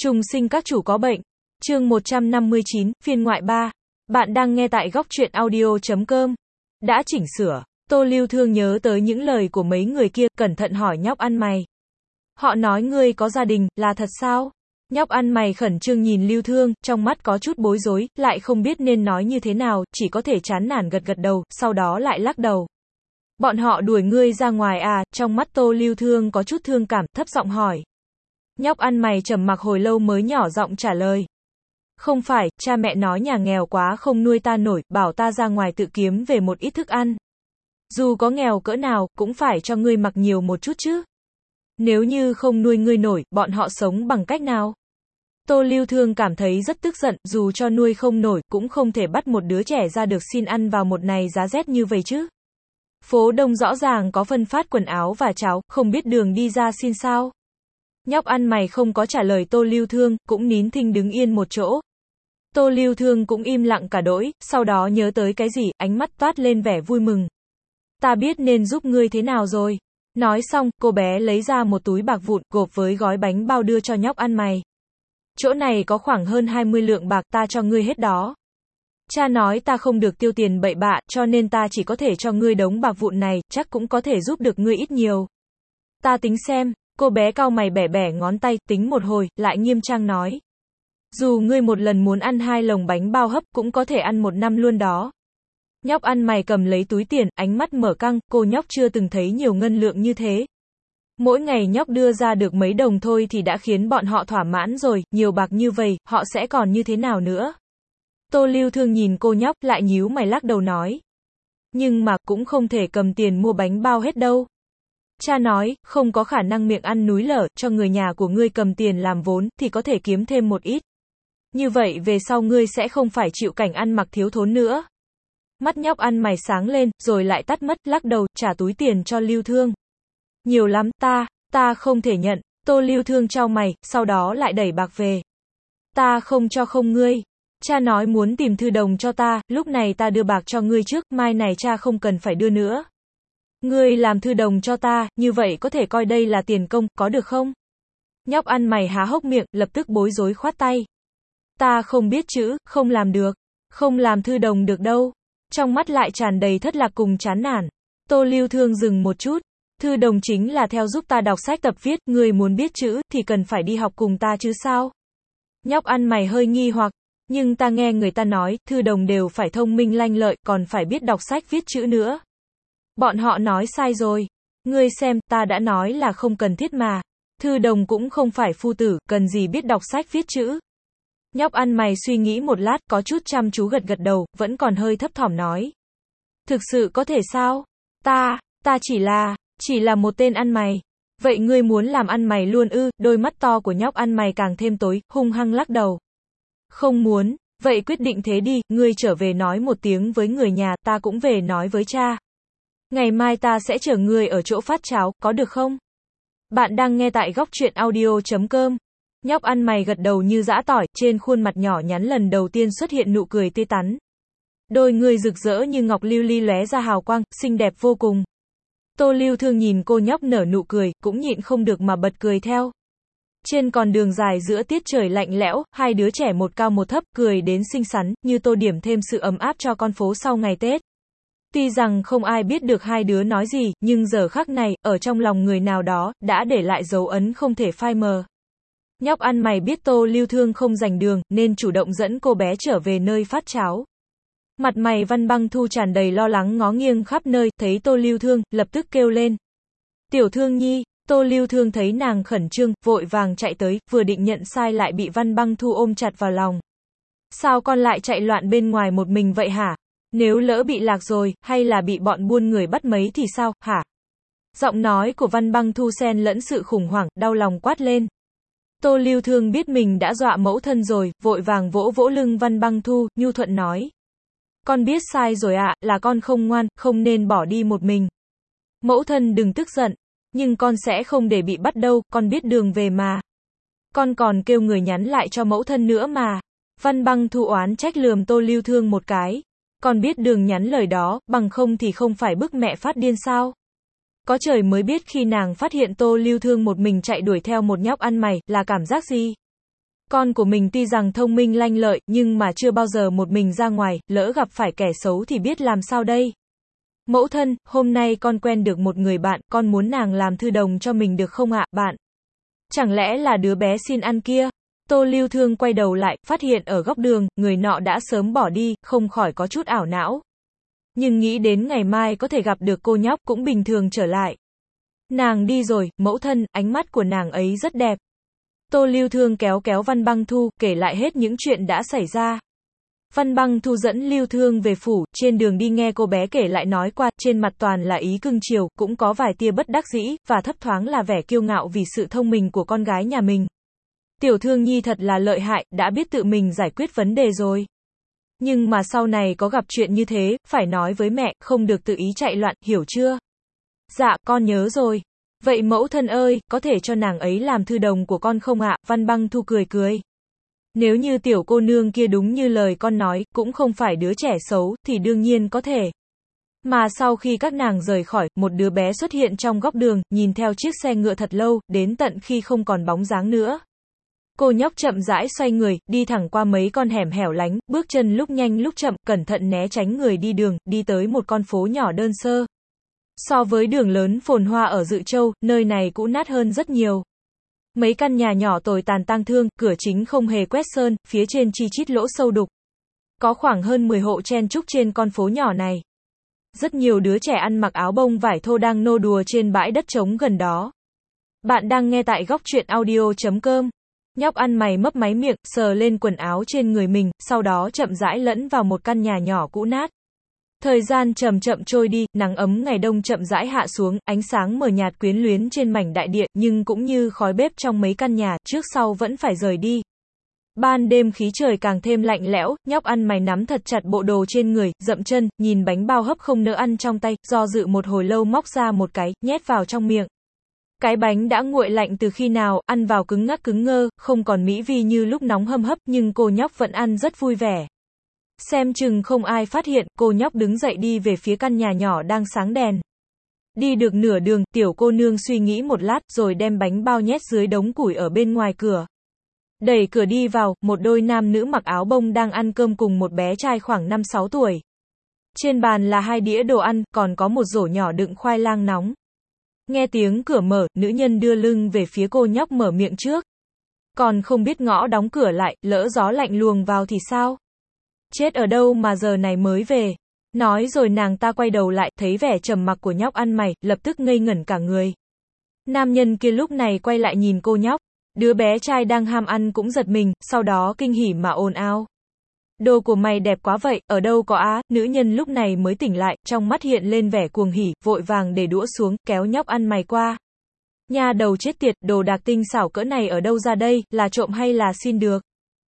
Trùng sinh các chủ có bệnh. Chương 159, phiên ngoại 3. Bạn đang nghe tại góc truyện audio.com. Đã chỉnh sửa. Tô Lưu Thương nhớ tới những lời của mấy người kia, cẩn thận hỏi nhóc ăn mày. Họ nói ngươi có gia đình, là thật sao? Nhóc ăn mày khẩn trương nhìn Lưu Thương, trong mắt có chút bối rối, lại không biết nên nói như thế nào, chỉ có thể chán nản gật gật đầu, sau đó lại lắc đầu. Bọn họ đuổi ngươi ra ngoài à? Trong mắt Tô Lưu Thương có chút thương cảm, thấp giọng hỏi. Nhóc ăn mày trầm mặc hồi lâu mới nhỏ giọng trả lời. Không phải, cha mẹ nói nhà nghèo quá không nuôi ta nổi, bảo ta ra ngoài tự kiếm về một ít thức ăn. Dù có nghèo cỡ nào, cũng phải cho ngươi mặc nhiều một chút chứ. Nếu như không nuôi ngươi nổi, bọn họ sống bằng cách nào? Tô Lưu Thương cảm thấy rất tức giận, dù cho nuôi không nổi, cũng không thể bắt một đứa trẻ ra được xin ăn vào một này giá rét như vậy chứ. Phố Đông rõ ràng có phân phát quần áo và cháo, không biết đường đi ra xin sao? Nhóc ăn mày không có trả lời Tô Lưu Thương, cũng nín thinh đứng yên một chỗ. Tô Lưu Thương cũng im lặng cả đỗi, sau đó nhớ tới cái gì, ánh mắt toát lên vẻ vui mừng. Ta biết nên giúp ngươi thế nào rồi. Nói xong, cô bé lấy ra một túi bạc vụn, gộp với gói bánh bao đưa cho nhóc ăn mày. Chỗ này có khoảng hơn 20 lượng bạc, ta cho ngươi hết đó. Cha nói ta không được tiêu tiền bậy bạ, cho nên ta chỉ có thể cho ngươi đống bạc vụn này, chắc cũng có thể giúp được ngươi ít nhiều. Ta tính xem. Cô bé cau mày bẻ bẻ ngón tay, tính một hồi, lại nghiêm trang nói. Dù ngươi một lần muốn ăn 2 lồng bánh bao hấp, cũng có thể ăn 1 năm luôn đó. Nhóc ăn mày cầm lấy túi tiền, ánh mắt mở căng, cô nhóc chưa từng thấy nhiều ngân lượng như thế. Mỗi ngày nhóc đưa ra được mấy đồng thôi thì đã khiến bọn họ thỏa mãn rồi, nhiều bạc như vậy, họ sẽ còn như thế nào nữa. Tô Lưu Thương nhìn cô nhóc, lại nhíu mày lắc đầu nói. Nhưng mà, cũng không thể cầm tiền mua bánh bao hết đâu. Cha nói, không có khả năng miệng ăn núi lở, cho người nhà của ngươi cầm tiền làm vốn, thì có thể kiếm thêm một ít. Như vậy về sau ngươi sẽ không phải chịu cảnh ăn mặc thiếu thốn nữa. Mắt nhóc ăn mày sáng lên, rồi lại tắt mất, lắc đầu, trả túi tiền cho Lưu Thương. Nhiều lắm, ta không thể nhận. Tô Lưu Thương chau mày, sau đó lại đẩy bạc về. Ta không cho không ngươi. Cha nói muốn tìm thư đồng cho ta, lúc này ta đưa bạc cho ngươi trước, mai này cha không cần phải đưa nữa. Ngươi làm thư đồng cho ta, như vậy có thể coi đây là tiền công, có được không? Nhóc ăn mày há hốc miệng, lập tức bối rối khoát tay. Ta không biết chữ, không làm được. Không làm thư đồng được đâu. Trong mắt lại tràn đầy thất lạc cùng chán nản. Tô Lưu Thương dừng một chút. Thư đồng chính là theo giúp ta đọc sách tập viết, ngươi muốn biết chữ, thì cần phải đi học cùng ta chứ sao? Nhóc ăn mày hơi nghi hoặc. Nhưng ta nghe người ta nói, thư đồng đều phải thông minh lanh lợi, còn phải biết đọc sách viết chữ nữa. Bọn họ nói sai rồi. Ngươi xem, ta đã nói là không cần thiết mà. Thư đồng cũng không phải phu tử, cần gì biết đọc sách viết chữ. Nhóc ăn mày suy nghĩ một lát, có chút chăm chú gật gật đầu, vẫn còn hơi thấp thỏm nói. Thực sự có thể sao? Ta chỉ là một tên ăn mày. Vậy ngươi muốn làm ăn mày luôn ư? Đôi mắt to của nhóc ăn mày càng thêm tối, hung hăng lắc đầu. Không muốn, vậy quyết định thế đi, ngươi trở về nói một tiếng với người nhà, ta cũng về nói với cha. Ngày mai ta sẽ chở ngươi ở chỗ phát cháo, có được không? Bạn đang nghe tại góc truyện audio.com. Nhóc ăn mày gật đầu như giã tỏi, trên khuôn mặt nhỏ nhắn lần đầu tiên xuất hiện nụ cười tươi tắn. Đôi người rực rỡ như ngọc lưu ly lóe ra hào quang, xinh đẹp vô cùng. Tô Lưu Thương nhìn cô nhóc nở nụ cười, cũng nhịn không được mà bật cười theo. Trên con đường dài giữa tiết trời lạnh lẽo, hai đứa trẻ một cao một thấp, cười đến xinh xắn, như tô điểm thêm sự ấm áp cho con phố sau ngày Tết. Tuy rằng không ai biết được hai đứa nói gì, nhưng giờ khắc này, ở trong lòng người nào đó, đã để lại dấu ấn không thể phai mờ. Nhóc ăn mày biết Tô Lưu Thương không rành đường, nên chủ động dẫn cô bé trở về nơi phát cháo. Mặt mày Văn Băng Thu tràn đầy lo lắng ngó nghiêng khắp nơi, thấy Tô Lưu Thương, lập tức kêu lên. Tiểu Thương Nhi. Tô Lưu Thương thấy nàng khẩn trương, vội vàng chạy tới, vừa định nhận sai lại bị Văn Băng Thu ôm chặt vào lòng. Sao con lại chạy loạn bên ngoài một mình vậy hả? Nếu lỡ bị lạc rồi, hay là bị bọn buôn người bắt mấy thì sao, hả? Giọng nói của Văn Băng Thu xen lẫn sự khủng hoảng, đau lòng quát lên. Tô Lưu Thương biết mình đã dọa mẫu thân rồi, vội vàng vỗ vỗ lưng Văn Băng Thu, nhu thuận nói. Con biết sai rồi ạ, là con không ngoan, không nên bỏ đi một mình. Mẫu thân đừng tức giận, nhưng con sẽ không để bị bắt đâu, con biết đường về mà. Con còn kêu người nhắn lại cho mẫu thân nữa mà. Văn Băng Thu oán trách lườm Tô Lưu Thương một cái. Con biết đường nhắn lời đó, bằng không thì không phải bức mẹ phát điên sao? Có trời mới biết khi nàng phát hiện Tô Lưu Thương một mình chạy đuổi theo một nhóc ăn mày, là cảm giác gì? Con của mình tuy rằng thông minh lanh lợi, nhưng mà chưa bao giờ một mình ra ngoài, lỡ gặp phải kẻ xấu thì biết làm sao đây? Mẫu thân, hôm nay con quen được một người bạn, con muốn nàng làm thư đồng cho mình được không ạ, bạn? Chẳng lẽ là đứa bé xin ăn kia? Tô Lưu Thương quay đầu lại, phát hiện ở góc đường, người nọ đã sớm bỏ đi, không khỏi có chút ảo não. Nhưng nghĩ đến ngày mai có thể gặp được cô nhóc, cũng bình thường trở lại. Nàng đi rồi, mẫu thân, ánh mắt của nàng ấy rất đẹp. Tô Lưu Thương kéo kéo Văn Băng Thu, kể lại hết những chuyện đã xảy ra. Văn Băng Thu dẫn Lưu Thương về phủ, trên đường đi nghe cô bé kể lại nói qua, trên mặt toàn là ý cưng chiều, cũng có vài tia bất đắc dĩ, và thấp thoáng là vẻ kiêu ngạo vì sự thông minh của con gái nhà mình. Tiểu Thương Nhi thật là lợi hại, đã biết tự mình giải quyết vấn đề rồi. Nhưng mà sau này có gặp chuyện như thế, phải nói với mẹ, không được tự ý chạy loạn, hiểu chưa? Dạ, con nhớ rồi. Vậy mẫu thân ơi, có thể cho nàng ấy làm thư đồng của con không ạ? Văn Băng Thu cười cười. Nếu như tiểu cô nương kia đúng như lời con nói, cũng không phải đứa trẻ xấu, thì đương nhiên có thể. Mà sau khi các nàng rời khỏi, một đứa bé xuất hiện trong góc đường, nhìn theo chiếc xe ngựa thật lâu, đến tận khi không còn bóng dáng nữa. Cô nhóc chậm rãi xoay người, đi thẳng qua mấy con hẻm hẻo lánh, bước chân lúc nhanh lúc chậm, cẩn thận né tránh người đi đường, đi tới một con phố nhỏ đơn sơ. So với đường lớn phồn hoa ở Dự Châu, nơi này cũ nát hơn rất nhiều. Mấy căn nhà nhỏ tồi tàn tang thương, cửa chính không hề quét sơn, phía trên chi chít lỗ sâu đục. Có khoảng hơn 10 hộ chen chúc trên con phố nhỏ này. Rất nhiều đứa trẻ ăn mặc áo bông vải thô đang nô đùa trên bãi đất trống gần đó. Bạn đang nghe tại góc truyện audio.com. Nhóc ăn mày mấp máy miệng, sờ lên quần áo trên người mình, sau đó chậm rãi lẫn vào một căn nhà nhỏ cũ nát. Thời gian chậm chậm trôi đi, nắng ấm ngày đông chậm rãi hạ xuống, ánh sáng mờ nhạt quyến luyến trên mảnh đại địa, nhưng cũng như khói bếp trong mấy căn nhà, trước sau vẫn phải rời đi. Ban đêm khí trời càng thêm lạnh lẽo, nhóc ăn mày nắm thật chặt bộ đồ trên người, dậm chân, nhìn bánh bao hấp không nỡ ăn trong tay, do dự một hồi lâu móc ra một cái, nhét vào trong miệng. Cái bánh đã nguội lạnh từ khi nào, ăn vào cứng ngắc cứng ngơ, không còn mỹ vị như lúc nóng hâm hấp, nhưng cô nhóc vẫn ăn rất vui vẻ. Xem chừng không ai phát hiện, cô nhóc đứng dậy đi về phía căn nhà nhỏ đang sáng đèn. Đi được nửa đường, tiểu cô nương suy nghĩ một lát, rồi đem bánh bao nhét dưới đống củi ở bên ngoài cửa. Đẩy cửa đi vào, một đôi nam nữ mặc áo bông đang ăn cơm cùng một bé trai khoảng 5-6 tuổi. Trên bàn là 2 đĩa đồ ăn, còn có một rổ nhỏ đựng khoai lang nóng. Nghe tiếng cửa mở, nữ nhân đưa lưng về phía cô nhóc mở miệng trước. Còn không biết ngõ đóng cửa lại, lỡ gió lạnh luồng vào thì sao? Chết ở đâu mà giờ này mới về? Nói rồi nàng ta quay đầu lại, thấy vẻ trầm mặc của nhóc ăn mày, lập tức ngây ngẩn cả người. Nam nhân kia lúc này quay lại nhìn cô nhóc. Đứa bé trai đang ham ăn cũng giật mình, sau đó kinh hỉ mà ồn ào. Đồ của mày đẹp quá vậy, ở đâu có á? Nữ nhân lúc này mới tỉnh lại, trong mắt hiện lên vẻ cuồng hỉ, vội vàng để đũa xuống, kéo nhóc ăn mày qua. Nha đầu chết tiệt, đồ đạc tinh xảo cỡ này ở đâu ra đây, là trộm hay là xin được?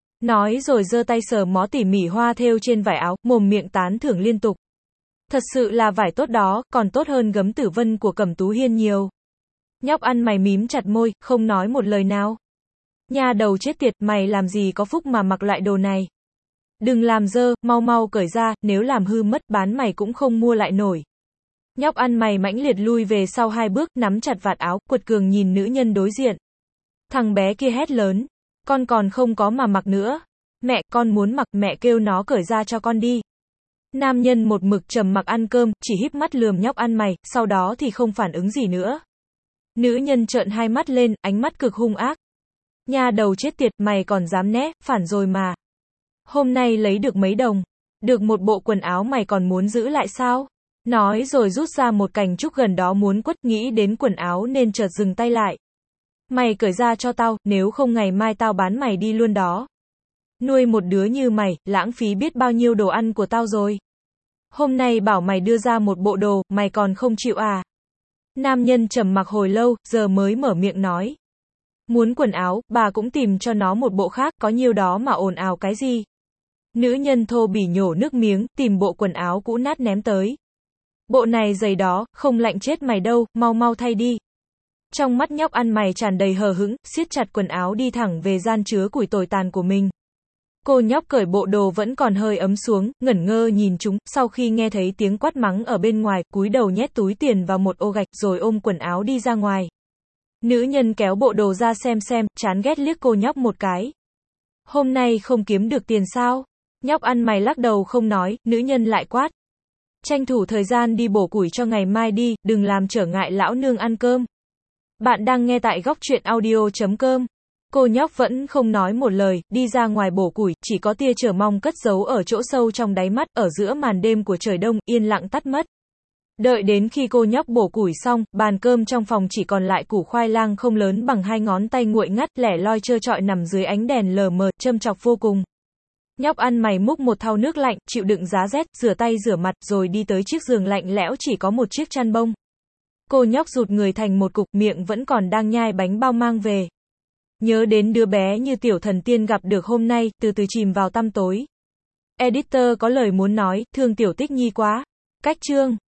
Nói rồi giơ tay sờ mó tỉ mỉ hoa thêu trên vải áo, mồm miệng tán thưởng liên tục. Thật sự là vải tốt đó, còn tốt hơn gấm tử vân của Cẩm Tú Hiên nhiều. Nhóc ăn mày mím chặt môi, không nói một lời nào. Nha đầu chết tiệt, mày làm gì có phúc mà mặc loại đồ này. Đừng làm dơ, mau mau cởi ra, nếu làm hư mất bán mày cũng không mua lại nổi. Nhóc ăn mày mãnh liệt lui về sau 2 bước, nắm chặt vạt áo, quật cường nhìn nữ nhân đối diện. Thằng bé kia hét lớn. Con còn không có mà mặc nữa. Mẹ, con muốn mặc, mẹ kêu nó cởi ra cho con đi. Nam nhân một mực trầm mặc ăn cơm, chỉ híp mắt lườm nhóc ăn mày, sau đó thì không phản ứng gì nữa. Nữ nhân trợn 2 mắt lên, ánh mắt cực hung ác. Nha đầu chết tiệt, mày còn dám né, phản rồi mà. Hôm nay lấy được mấy đồng, được một bộ quần áo mày còn muốn giữ lại sao? Nói rồi rút ra một cành trúc gần đó muốn quất, nghĩ đến quần áo nên chợt dừng tay lại. Mày cởi ra cho tao, nếu không ngày mai tao bán mày đi luôn đó. Nuôi một đứa như mày, lãng phí biết bao nhiêu đồ ăn của tao rồi. Hôm nay bảo mày đưa ra một bộ đồ, mày còn không chịu à? Nam nhân trầm mặc hồi lâu, giờ mới mở miệng nói. Muốn quần áo, bà cũng tìm cho nó một bộ khác, có nhiêu đó mà ồn ào cái gì. Nữ nhân thô bỉ nhổ nước miếng, tìm bộ quần áo cũ nát ném tới. Bộ này giày đó, không lạnh chết mày đâu, mau mau thay đi. Trong mắt nhóc ăn mày tràn đầy hờ hững, siết chặt quần áo đi thẳng về gian chứa củi tồi tàn của mình. Cô nhóc cởi bộ đồ vẫn còn hơi ấm xuống, ngẩn ngơ nhìn chúng, sau khi nghe thấy tiếng quát mắng ở bên ngoài, cúi đầu nhét túi tiền vào một ô gạch rồi ôm quần áo đi ra ngoài. Nữ nhân kéo bộ đồ ra xem, chán ghét liếc cô nhóc một cái. Hôm nay không kiếm được tiền sao? Nhóc ăn mày lắc đầu không nói, nữ nhân lại quát. Tranh thủ thời gian đi bổ củi cho ngày mai đi, đừng làm trở ngại lão nương ăn cơm. Bạn đang nghe tại góc truyện audio.com. Cô nhóc vẫn không nói một lời, đi ra ngoài bổ củi, chỉ có tia chờ mong cất giấu ở chỗ sâu trong đáy mắt, ở giữa màn đêm của trời đông, yên lặng tắt mất. Đợi đến khi cô nhóc bổ củi xong, bàn cơm trong phòng chỉ còn lại củ khoai lang không lớn bằng 2 ngón tay nguội ngắt, lẻ loi trơ trọi nằm dưới ánh đèn lờ mờ, châm chọc vô cùng. Nhóc ăn mày múc một thau nước lạnh, chịu đựng giá rét, rửa tay rửa mặt, rồi đi tới chiếc giường lạnh lẽo chỉ có một chiếc chăn bông. Cô nhóc rụt người thành một cục, miệng vẫn còn đang nhai bánh bao mang về. Nhớ đến đứa bé như tiểu thần tiên gặp được hôm nay, từ từ chìm vào tăm tối. Editor có lời muốn nói, thương tiểu Tích Nhi quá. Cách chương